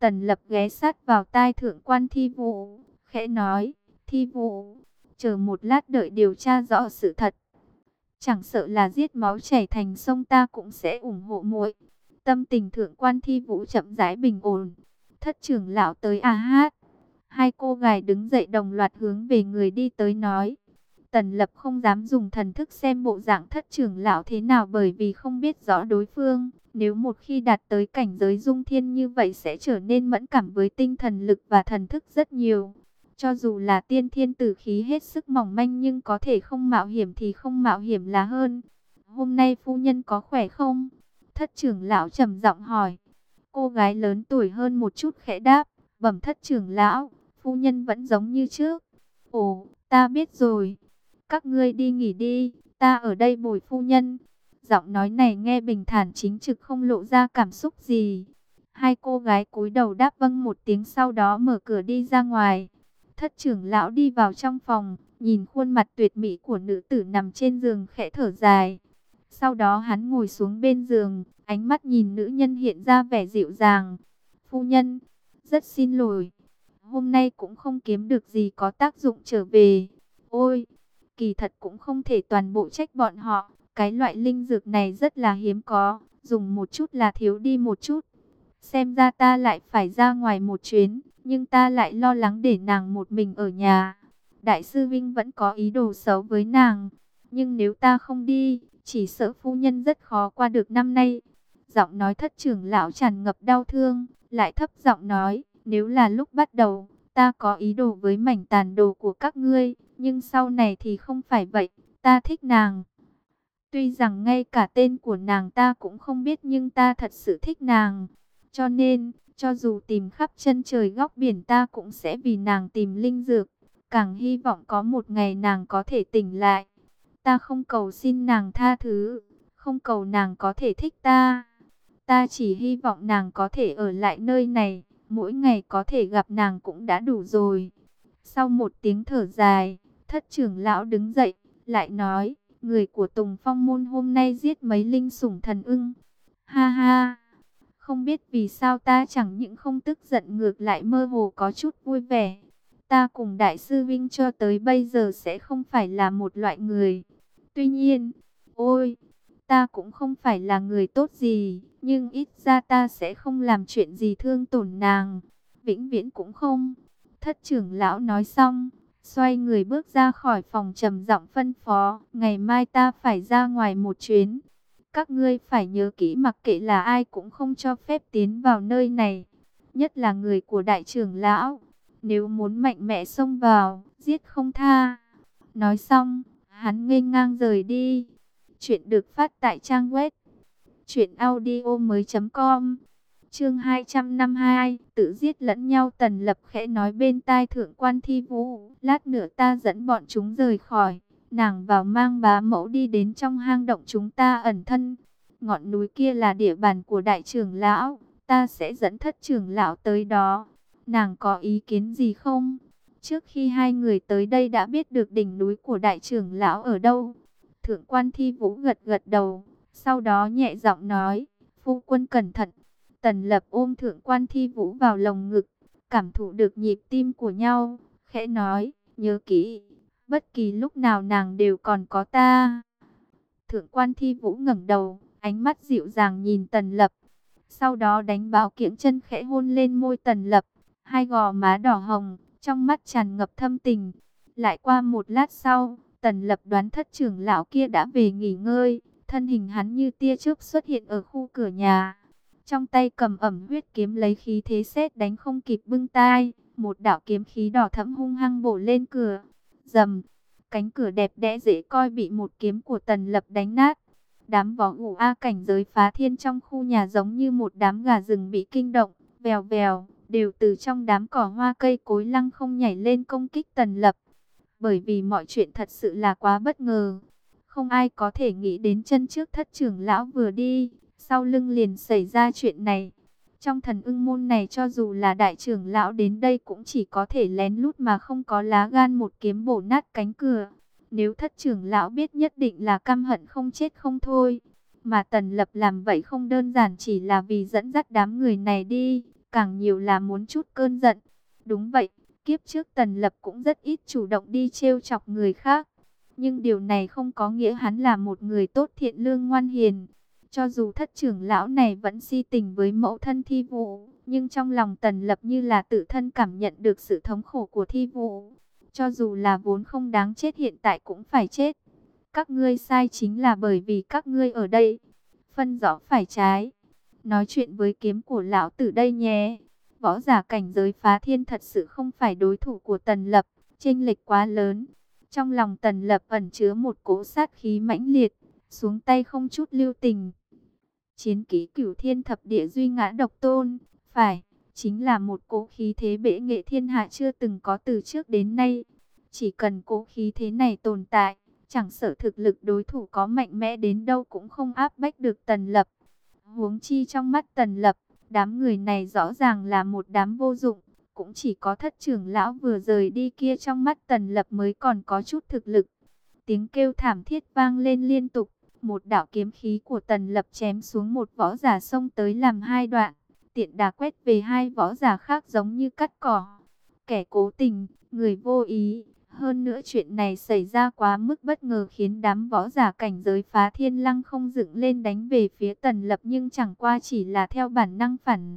Tần Lập ghé sát vào tai Thượng quan Thi Vũ, khẽ nói, Thi Vũ, chờ một lát đợi điều tra rõ sự thật. Chẳng sợ là giết máu chảy thành sông ta cũng sẽ ủng hộ muội. Tâm tình Thượng quan Thi Vũ chậm rãi bình ổn. Thất trưởng lão tới à hát. Hai cô gái đứng dậy đồng loạt hướng về người đi tới nói. Tần Lập không dám dùng thần thức xem bộ dạng thất trưởng lão thế nào bởi vì không biết rõ đối phương. Nếu một khi đạt tới cảnh giới dung thiên như vậy sẽ trở nên mẫn cảm với tinh thần lực và thần thức rất nhiều. Cho dù là tiên thiên tử khí hết sức mỏng manh nhưng có thể không mạo hiểm thì không mạo hiểm là hơn. Hôm nay phu nhân có khỏe không? Thất trưởng lão trầm giọng hỏi. Cô gái lớn tuổi hơn một chút khẽ đáp. Bẩm thất trưởng lão, phu nhân vẫn giống như trước. Ồ, ta biết rồi. Các ngươi đi nghỉ đi, ta ở đây bồi phu nhân. Giọng nói này nghe bình thản chính trực không lộ ra cảm xúc gì. Hai cô gái cúi đầu đáp vâng một tiếng sau đó mở cửa đi ra ngoài. Thất trưởng lão đi vào trong phòng, nhìn khuôn mặt tuyệt mỹ của nữ tử nằm trên giường khẽ thở dài. Sau đó hắn ngồi xuống bên giường, ánh mắt nhìn nữ nhân hiện ra vẻ dịu dàng. Phu nhân, rất xin lỗi, hôm nay cũng không kiếm được gì có tác dụng trở về. Ôi, kỳ thật cũng không thể toàn bộ trách bọn họ, cái loại linh dược này rất là hiếm có, dùng một chút là thiếu đi một chút. Xem ra ta lại phải ra ngoài một chuyến, nhưng ta lại lo lắng để nàng một mình ở nhà. Đại sư Vinh vẫn có ý đồ xấu với nàng, nhưng nếu ta không đi, chỉ sợ phu nhân rất khó qua được năm nay. Giọng nói thất trưởng lão tràn ngập đau thương, lại thấp giọng nói, nếu là lúc bắt đầu, ta có ý đồ với mảnh tàn đồ của các ngươi, nhưng sau này thì không phải vậy, ta thích nàng. Tuy rằng ngay cả tên của nàng ta cũng không biết nhưng ta thật sự thích nàng. Cho nên, cho dù tìm khắp chân trời góc biển ta cũng sẽ vì nàng tìm linh dược. Càng hy vọng có một ngày nàng có thể tỉnh lại. Ta không cầu xin nàng tha thứ, không cầu nàng có thể thích ta. Ta chỉ hy vọng nàng có thể ở lại nơi này, mỗi ngày có thể gặp nàng cũng đã đủ rồi. Sau một tiếng thở dài, thất trưởng lão đứng dậy, lại nói, người của Tùng Phong Môn hôm nay giết mấy linh sủng thần ưng. Ha ha, không biết vì sao ta chẳng những không tức giận ngược lại mơ hồ có chút vui vẻ. Ta cùng Đại sư Vinh cho tới bây giờ sẽ không phải là một loại người. Tuy nhiên, ôi, ta cũng không phải là người tốt gì, nhưng ít ra ta sẽ không làm chuyện gì thương tổn nàng. Vĩnh viễn cũng không. Thất trưởng lão nói xong, xoay người bước ra khỏi phòng trầm giọng phân phó, ngày mai ta phải ra ngoài một chuyến. Các ngươi phải nhớ kỹ mặc kệ là ai cũng không cho phép tiến vào nơi này, nhất là người của đại trưởng lão. Nếu muốn mạnh mẽ xông vào, giết không tha. Nói xong, hắn nghênh ngang rời đi. Chuyện được phát tại trang web truyện audio mới chấm com. Chương hai trăm năm mươi hai, tự giết lẫn nhau. Tần Lập khẽ nói bên tai Thượng quan Thi Vũ, lát nữa ta dẫn bọn chúng rời khỏi. Nàng vào mang bá mẫu đi đến trong hang động chúng ta ẩn thân. Ngọn núi kia là địa bàn của đại trưởng lão, ta sẽ dẫn thất trưởng lão tới đó. Nàng có ý kiến gì không? Trước khi hai người tới đây đã biết được đỉnh núi của đại trưởng lão ở đâu. Thượng quan Thi Vũ gật gật đầu, sau đó nhẹ giọng nói, phu quân cẩn thận. Tần Lập ôm Thượng quan Thi Vũ vào lồng ngực, cảm thụ được nhịp tim của nhau, khẽ nói, nhớ kỹ, bất kỳ lúc nào nàng đều còn có ta. Thượng quan Thi Vũ ngẩng đầu, ánh mắt dịu dàng nhìn Tần Lập, sau đó đánh báo kiễng chân khẽ hôn lên môi Tần Lập, hai gò má đỏ hồng, trong mắt tràn ngập thâm tình. Lại qua một lát sau, Tần Lập đoán thất trưởng lão kia đã về nghỉ ngơi, thân hình hắn như tia chớp xuất hiện ở khu cửa nhà. Trong tay cầm ẩm huyết kiếm lấy khí thế sét đánh không kịp bưng tai, một đạo kiếm khí đỏ thẫm hung hăng bổ lên cửa. Rầm, cánh cửa đẹp đẽ dễ coi bị một kiếm của Tần Lập đánh nát. Đám võ ngũ A cảnh giới phá thiên trong khu nhà giống như một đám gà rừng bị kinh động, vèo vèo, đều từ trong đám cỏ hoa cây cối lăng không nhảy lên công kích Tần Lập. Bởi vì mọi chuyện thật sự là quá bất ngờ, không ai có thể nghĩ đến chân trước thất trưởng lão vừa đi, sau lưng liền xảy ra chuyện này. Trong thần ưng môn này cho dù là đại trưởng lão đến đây cũng chỉ có thể lén lút mà không có lá gan một kiếm bổ nát cánh cửa. Nếu thất trưởng lão biết nhất định là căm hận không chết không thôi. Mà Tần Lập làm vậy không đơn giản chỉ là vì dẫn dắt đám người này đi, càng nhiều là muốn chút cơn giận. Đúng vậy, kiếp trước Tần Lập cũng rất ít chủ động đi trêu chọc người khác. Nhưng điều này không có nghĩa hắn là một người tốt thiện lương ngoan hiền. Cho dù thất trưởng lão này vẫn si tình với mẫu thân Thi Vũ, nhưng trong lòng Tần Lập như là tự thân cảm nhận được sự thống khổ của Thi Vũ. Cho dù là vốn không đáng chết hiện tại cũng phải chết. Các ngươi sai chính là bởi vì các ngươi ở đây. Phân rõ phải trái. Nói chuyện với kiếm của lão tử đây nhé. Võ giả cảnh giới phá thiên thật sự không phải đối thủ của Tần Lập. Chênh lệch quá lớn. Trong lòng Tần Lập ẩn chứa một cỗ sát khí mãnh liệt. Xuống tay không chút lưu tình. Chiến kỹ cửu thiên thập địa duy ngã độc tôn. Phải, chính là một cỗ khí thế bệ nghệ thiên hạ chưa từng có từ trước đến nay. Chỉ cần cỗ khí thế này tồn tại, chẳng sợ thực lực đối thủ có mạnh mẽ đến đâu cũng không áp bách được Tần Lập. Huống chi trong mắt Tần Lập, đám người này rõ ràng là một đám vô dụng. Cũng chỉ có thất trưởng lão vừa rời đi kia trong mắt Tần Lập mới còn có chút thực lực. Tiếng kêu thảm thiết vang lên liên tục. Một đạo kiếm khí của Tần Lập chém xuống một võ giả xông tới làm hai đoạn. Tiện đà quét về hai võ giả khác giống như cắt cỏ. Kẻ cố tình, người vô ý. Hơn nữa chuyện này xảy ra quá mức bất ngờ khiến đám võ giả cảnh giới phá thiên lăng không dựng lên đánh về phía Tần Lập, nhưng chẳng qua chỉ là theo bản năng phản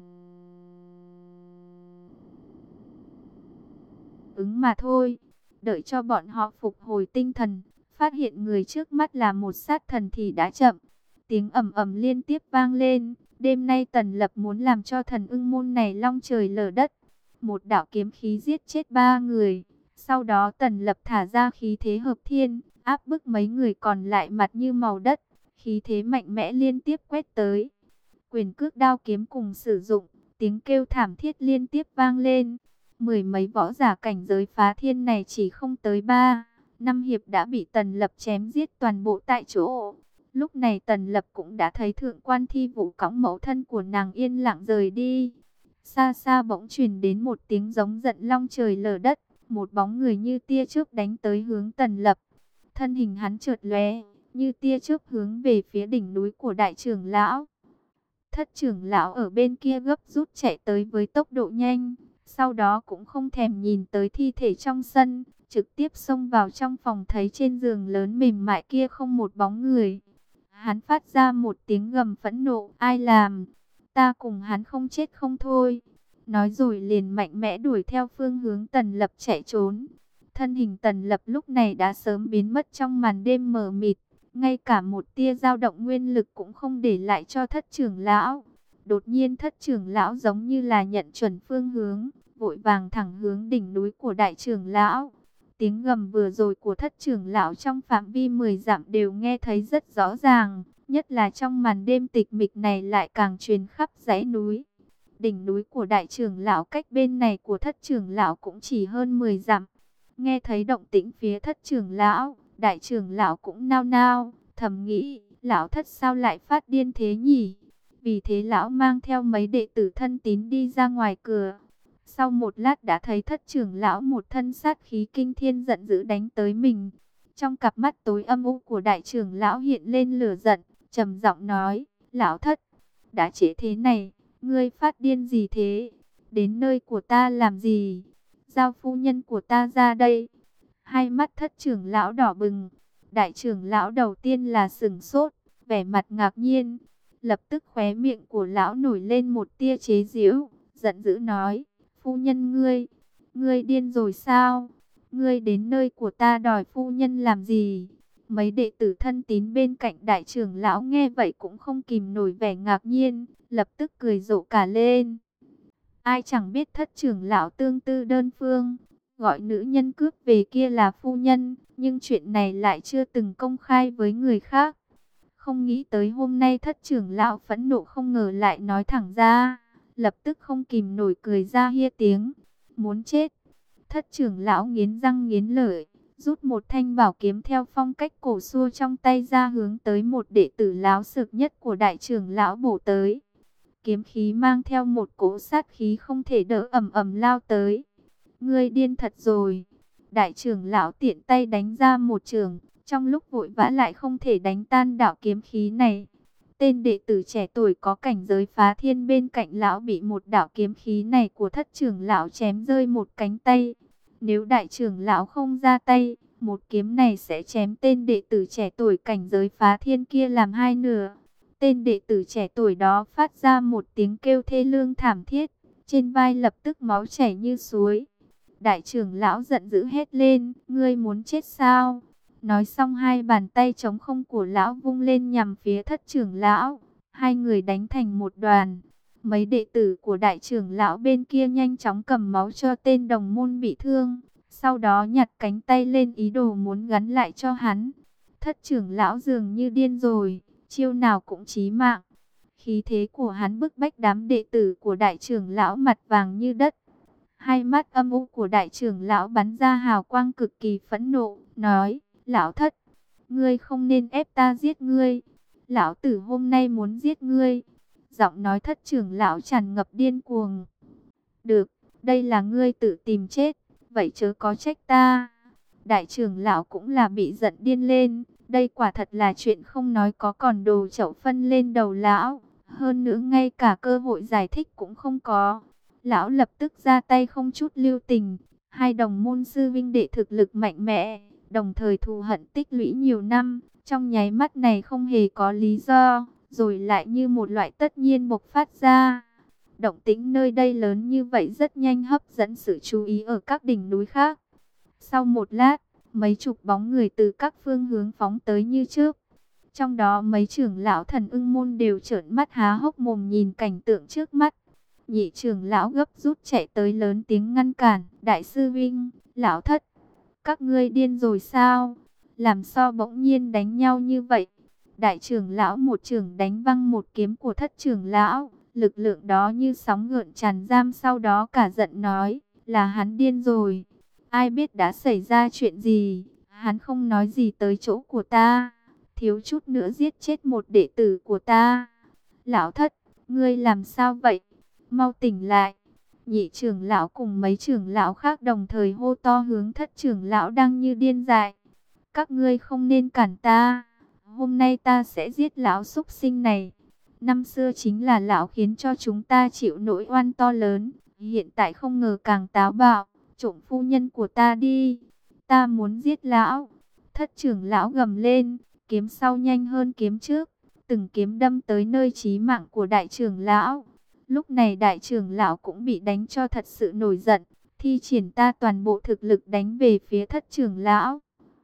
ứng mà thôi. Đợi cho bọn họ phục hồi tinh thần, phát hiện người trước mắt là một sát thần thì đã chậm. Tiếng ầm ầm liên tiếp vang lên. Đêm nay Tần Lập muốn làm cho thần ưng môn này long trời lở đất. Một đạo kiếm khí giết chết ba người. Sau đó Tần Lập thả ra khí thế hợp thiên, áp bức mấy người còn lại mặt như màu đất. Khí thế mạnh mẽ liên tiếp quét tới. Quyền cước đao kiếm cùng sử dụng, tiếng kêu thảm thiết liên tiếp vang lên. Mười mấy võ giả cảnh giới phá thiên này chỉ không tới ba, năm hiệp đã bị Tần Lập chém giết toàn bộ tại chỗ. Lúc này Tần Lập cũng đã thấy thượng quan Thi Vũ cõng mẫu thân của nàng yên lặng rời đi. Xa xa bỗng truyền đến một tiếng giống giận long trời lở đất. Một bóng người như tia chớp đánh tới hướng Tần Lập. Thân hình hắn chợt lóe, như tia chớp hướng về phía đỉnh núi của đại trưởng lão. Thất trưởng lão ở bên kia gấp rút chạy tới với tốc độ nhanh. Sau đó cũng không thèm nhìn tới thi thể trong sân, trực tiếp xông vào trong phòng, thấy trên giường lớn mềm mại kia không một bóng người. Hắn phát ra một tiếng gầm phẫn nộ, ai làm? Ta cùng hắn không chết không thôi. Nói rồi liền mạnh mẽ đuổi theo phương hướng Tần Lập chạy trốn. Thân hình Tần Lập lúc này đã sớm biến mất trong màn đêm mờ mịt. Ngay cả một tia dao động nguyên lực cũng không để lại cho thất trưởng lão. Đột nhiên thất trưởng lão giống như là nhận chuẩn phương hướng, vội vàng thẳng hướng đỉnh núi của đại trưởng lão. Tiếng gầm vừa rồi của thất trưởng lão trong phạm vi mười dặm đều nghe thấy rất rõ ràng. Nhất là trong màn đêm tịch mịch này lại càng truyền khắp dãy núi. Đỉnh núi của đại trưởng lão cách bên này của thất trưởng lão cũng chỉ hơn mười dặm. Nghe thấy động tĩnh phía thất trưởng lão, đại trưởng lão cũng nao nao, thầm nghĩ, lão thất sao lại phát điên thế nhỉ? Vì thế lão mang theo mấy đệ tử thân tín đi ra ngoài cửa. Sau một lát đã thấy thất trưởng lão một thân sát khí kinh thiên giận dữ đánh tới mình. Trong cặp mắt tối âm u của đại trưởng lão hiện lên lửa giận, trầm giọng nói, lão thất, đã trễ thế này, ngươi phát điên gì thế? Đến nơi của ta làm gì? Giao phu nhân của ta ra đây. Hai mắt thất trưởng lão đỏ bừng. Đại trưởng lão đầu tiên là sừng sốt, vẻ mặt ngạc nhiên. Lập tức khóe miệng của lão nổi lên một tia chế giễu, giận dữ nói, phu nhân ngươi, ngươi điên rồi sao? Ngươi đến nơi của ta đòi phu nhân làm gì? Mấy đệ tử thân tín bên cạnh đại trưởng lão nghe vậy cũng không kìm nổi vẻ ngạc nhiên, lập tức cười rộ cả lên. Ai chẳng biết thất trưởng lão tương tư đơn phương, gọi nữ nhân cướp về kia là phu nhân, nhưng chuyện này lại chưa từng công khai với người khác. Không nghĩ tới hôm nay thất trưởng lão phẫn nộ không ngờ lại nói thẳng ra, lập tức không kìm nổi cười ra hia tiếng, muốn chết. Thất trưởng lão nghiến răng nghiến lợi, rút một thanh bảo kiếm theo phong cách cổ xưa trong tay ra hướng tới một đệ tử láo xược nhất của đại trưởng lão bổ tới. Kiếm khí mang theo một cỗ sát khí không thể đỡ ầm ầm lao tới. Ngươi điên thật rồi. Đại trưởng lão tiện tay đánh ra một trường, trong lúc vội vã lại không thể đánh tan đạo kiếm khí này. Tên đệ tử trẻ tuổi có cảnh giới phá thiên bên cạnh lão bị một đạo kiếm khí này của thất trưởng lão chém rơi một cánh tay. Nếu đại trưởng lão không ra tay, một kiếm này sẽ chém tên đệ tử trẻ tuổi cảnh giới phá thiên kia làm hai nửa. Tên đệ tử trẻ tuổi đó phát ra một tiếng kêu thê lương thảm thiết, trên vai lập tức máu chảy như suối. Đại trưởng lão giận dữ hét lên, ngươi muốn chết sao? Nói xong hai bàn tay trống không của lão vung lên nhằm phía thất trưởng lão. Hai người đánh thành một đoàn. Mấy đệ tử của đại trưởng lão bên kia nhanh chóng cầm máu cho tên đồng môn bị thương. Sau đó nhặt cánh tay lên ý đồ muốn gắn lại cho hắn. Thất trưởng lão dường như điên rồi, chiêu nào cũng chí mạng. Khí thế của hắn bức bách đám đệ tử của đại trưởng lão mặt vàng như đất. Hai mắt âm u của đại trưởng lão bắn ra hào quang cực kỳ phẫn nộ, nói: lão thất, ngươi không nên ép ta giết ngươi. Lão tử hôm nay muốn giết ngươi. Giọng nói thất trưởng lão tràn ngập điên cuồng. Được, đây là ngươi tự tìm chết, vậy chớ có trách ta. Đại trưởng lão cũng là bị giận điên lên. Đây quả thật là chuyện không nói có còn đồ chậu phân lên đầu lão. Hơn nữa ngay cả cơ hội giải thích cũng không có. Lão lập tức ra tay không chút lưu tình. Hai đồng môn sư vinh đệ thực lực mạnh mẽ, đồng thời thù hận tích lũy nhiều năm, trong nháy mắt này không hề có lý do, rồi lại như một loại tất nhiên bộc phát ra. Động tĩnh nơi đây lớn như vậy rất nhanh hấp dẫn sự chú ý ở các đỉnh núi khác. Sau một lát, mấy chục bóng người từ các phương hướng phóng tới như trước. Trong đó mấy trưởng lão thần ưng môn đều trợn mắt há hốc mồm nhìn cảnh tượng trước mắt. Nhị trưởng lão gấp rút chạy tới lớn tiếng ngăn cản: đại sư vinh, lão thất, các ngươi điên rồi sao? Làm sao bỗng nhiên đánh nhau như vậy? Đại trưởng lão một trưởng đánh văng một kiếm của thất trưởng lão. Lực lượng đó như sóng gợn tràn giam, sau đó cả giận nói: là hắn điên rồi. Ai biết đã xảy ra chuyện gì? Hắn không nói gì tới chỗ của ta, thiếu chút nữa giết chết một đệ tử của ta. Lão thất, ngươi làm sao vậy? Mau tỉnh lại. Nhị trưởng lão cùng mấy trưởng lão khác đồng thời hô to hướng thất trưởng lão đang như điên dại: các ngươi không nên cản ta, hôm nay ta sẽ giết lão súc sinh này. Năm xưa chính là lão khiến cho chúng ta chịu nỗi oan to lớn, hiện tại không ngờ càng táo bạo, trộm phu nhân của ta đi. Ta muốn giết lão. Thất trưởng lão gầm lên, kiếm sau nhanh hơn kiếm trước, từng kiếm đâm tới nơi chí mạng của đại trưởng lão. Lúc này đại trưởng lão cũng bị đánh cho thật sự nổi giận, thi triển ta toàn bộ thực lực đánh về phía thất trưởng lão.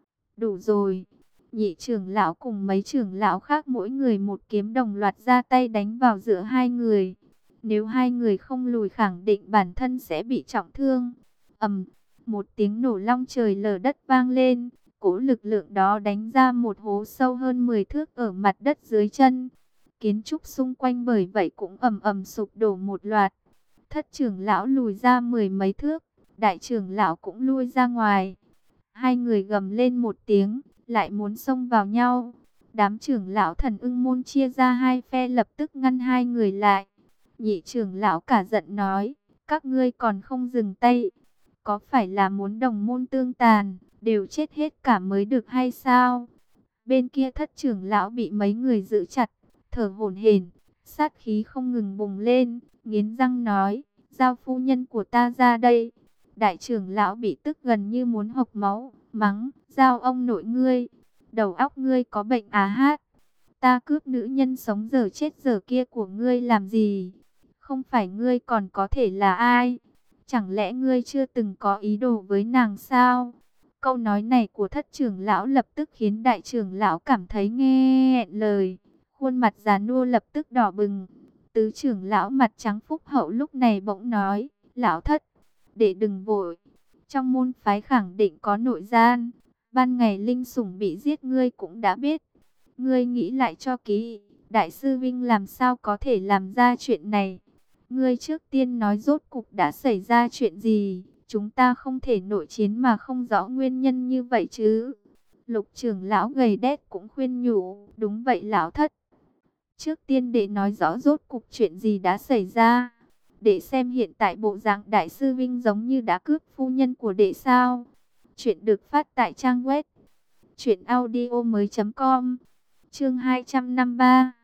Đủ rồi. Nhị trưởng lão cùng mấy trưởng lão khác mỗi người một kiếm đồng loạt ra tay đánh vào giữa hai người. Nếu hai người không lùi khẳng định bản thân sẽ bị trọng thương. Ầm, một tiếng nổ long trời lở đất vang lên, cỗ lực lượng đó đánh ra một hố sâu hơn mười thước ở mặt đất dưới chân. Kiến trúc xung quanh bởi vậy cũng ầm ầm sụp đổ một loạt. Thất trưởng lão lùi ra mười mấy thước, đại trưởng lão cũng lui ra ngoài. Hai người gầm lên một tiếng, lại muốn xông vào nhau. Đám trưởng lão thần ưng môn chia ra hai phe lập tức ngăn hai người lại. Nhị trưởng lão cả giận nói: các ngươi còn không dừng tay, có phải là muốn đồng môn tương tàn, đều chết hết cả mới được hay sao? Bên kia thất trưởng lão bị mấy người giữ chặt, thở hổn hển, sát khí không ngừng bùng lên, nghiến răng nói: giao phu nhân của ta ra đây. Đại trưởng lão bị tức gần như muốn hộc máu, mắng: giao ông nội ngươi, đầu óc ngươi có bệnh à hát? Ta cướp nữ nhân sống giờ chết giờ kia của ngươi làm gì? Không phải ngươi còn có thể là ai? Chẳng lẽ ngươi chưa từng có ý đồ với nàng sao? Câu nói này của thất trưởng lão lập tức khiến đại trưởng lão cảm thấy nghe nghẹn lời, khuôn mặt già nua lập tức đỏ bừng. Tứ trưởng lão mặt trắng phúc hậu lúc này bỗng nói: lão thất, để đừng vội, trong môn phái khẳng định có nội gian. Ban ngày Linh Sủng bị giết ngươi cũng đã biết. Ngươi nghĩ lại cho kỹ, đại sư Vinh làm sao có thể làm ra chuyện này? Ngươi trước tiên nói rốt cục đã xảy ra chuyện gì? Chúng ta không thể nội chiến mà không rõ nguyên nhân như vậy chứ. Lục trưởng lão gầy đét cũng khuyên nhủ: đúng vậy lão thất. Trước tiên để nói rõ rốt cục chuyện gì đã xảy ra. Để xem hiện tại bộ dạng đại sư Vinh giống như đã cướp phu nhân của đệ sao. Chuyện được phát tại trang web truyện audio mới chấm com. Chương hai trăm năm mươi ba,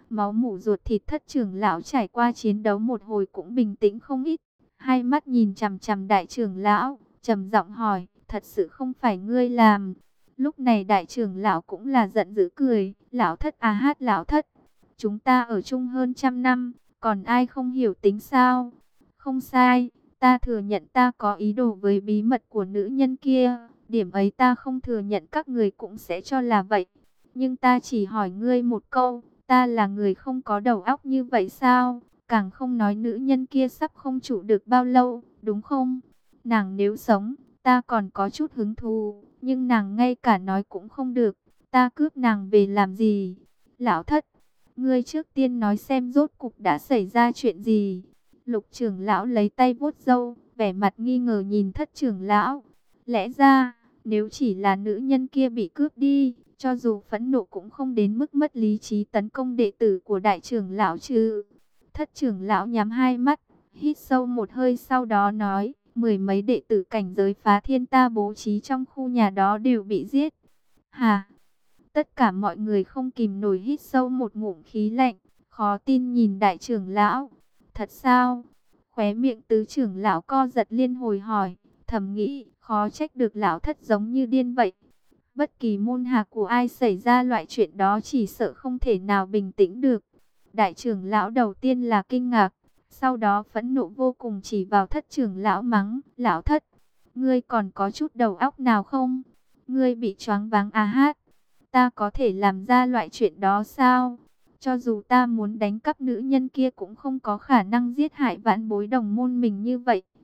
Máu mủ ruột thịt thất trưởng lão trải qua chiến đấu một hồi cũng bình tĩnh không ít. Hai mắt nhìn chằm chằm đại trưởng lão, trầm giọng hỏi, thật sự không phải ngươi làm? Lúc này đại trưởng lão cũng là giận dữ cười, lão thất à hát lão thất. Chúng ta ở chung hơn trăm năm, còn ai không hiểu tính sao? Không sai, ta thừa nhận ta có ý đồ với bí mật của nữ nhân kia. Điểm ấy ta không thừa nhận, các người cũng sẽ cho là vậy. Nhưng ta chỉ hỏi ngươi một câu, ta là người không có đầu óc như vậy sao? Càng không nói nữ nhân kia sắp không trụ được bao lâu, đúng không? Nàng nếu sống, ta còn có chút hứng thú, nhưng nàng ngay cả nói cũng không được. Ta cướp nàng về làm gì? Lão thất, ngươi trước tiên nói xem rốt cục đã xảy ra chuyện gì? Lục trưởng lão lấy tay vuốt râu, vẻ mặt nghi ngờ nhìn thất trưởng lão. Lẽ ra, nếu chỉ là nữ nhân kia bị cướp đi, cho dù phẫn nộ cũng không đến mức mất lý trí tấn công đệ tử của đại trưởng lão chứ. Thất trưởng lão nhắm hai mắt, hít sâu một hơi, sau đó nói, mười mấy đệ tử cảnh giới phá thiên ta bố trí trong khu nhà đó đều bị giết. Hà! Tất cả mọi người không kìm nổi hít sâu một ngụm khí lạnh, khó tin nhìn đại trưởng lão. Thật sao? Khóe miệng tứ trưởng lão co giật liên hồi hỏi, thầm nghĩ, khó trách được lão thất giống như điên vậy. Bất kỳ môn hạ của ai xảy ra loại chuyện đó chỉ sợ không thể nào bình tĩnh được. Đại trưởng lão đầu tiên là kinh ngạc, sau đó phẫn nộ vô cùng chỉ vào thất trưởng lão mắng, lão thất, ngươi còn có chút đầu óc nào không? Ngươi bị choáng váng à hát? Ta có thể làm ra loại chuyện đó sao? Cho dù ta muốn đánh cắp nữ nhân kia cũng không có khả năng giết hại vãn bối đồng môn mình như vậy.